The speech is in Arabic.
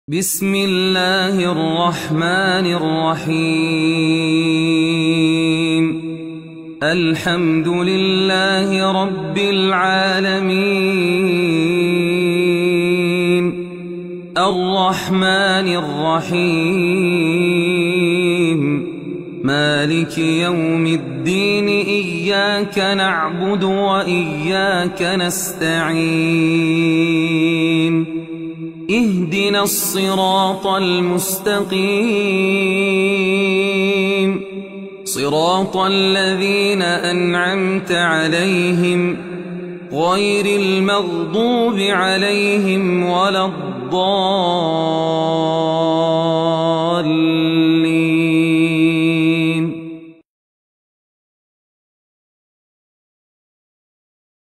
بسم الله الرحمن الرحيم. الحمد لله رب العالمين، الرحمن الرحيم، مالك يوم الدين. إياك نعبد وإياك نستعين. اهدنا الصراط المستقيم، صراط الذين أنعمت عليهم غير المغضوب عليهم ولا الضالين.